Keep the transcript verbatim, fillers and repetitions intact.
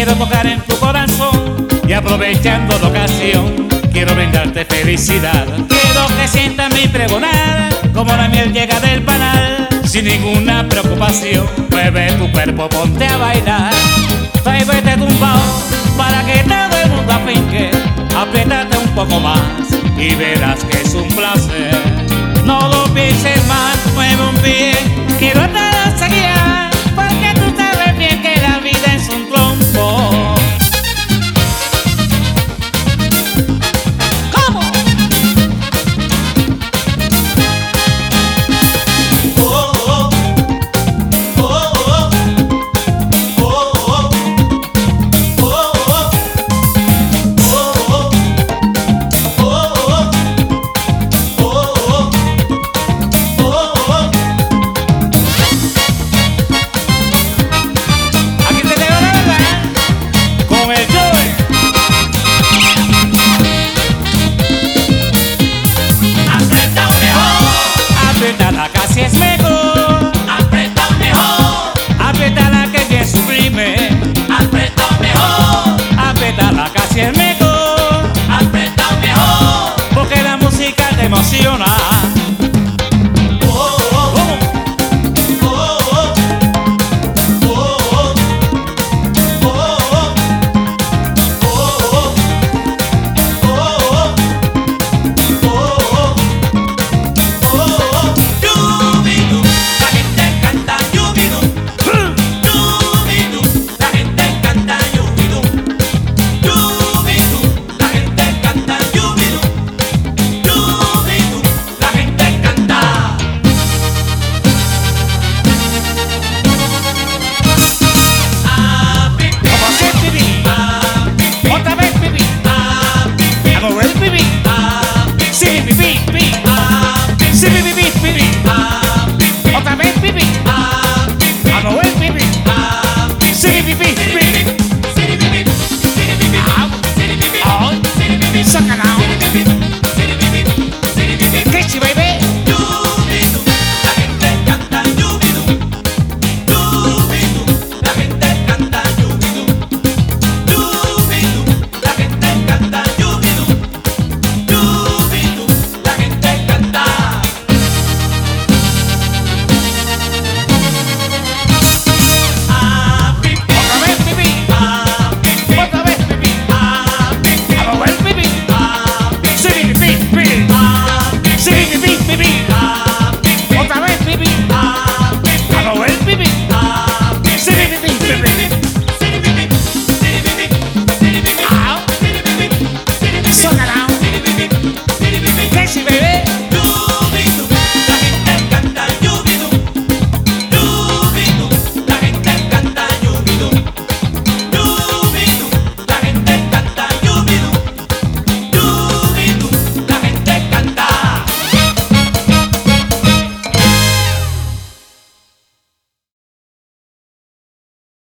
quiero tocar en tu corazón y aprovechando la ocasión quiero brindarte felicidad. Quiero que sientas mi pregonar como la miel llega del panal. Sin ninguna preocupación, mueve tu cuerpo, ponte a bailar. Tráete tumbao para que todo el mundo afinque. Apriétate un poco más y verás que es un placer. No lo pienses más, mueve un pie, quiero estar a guiar.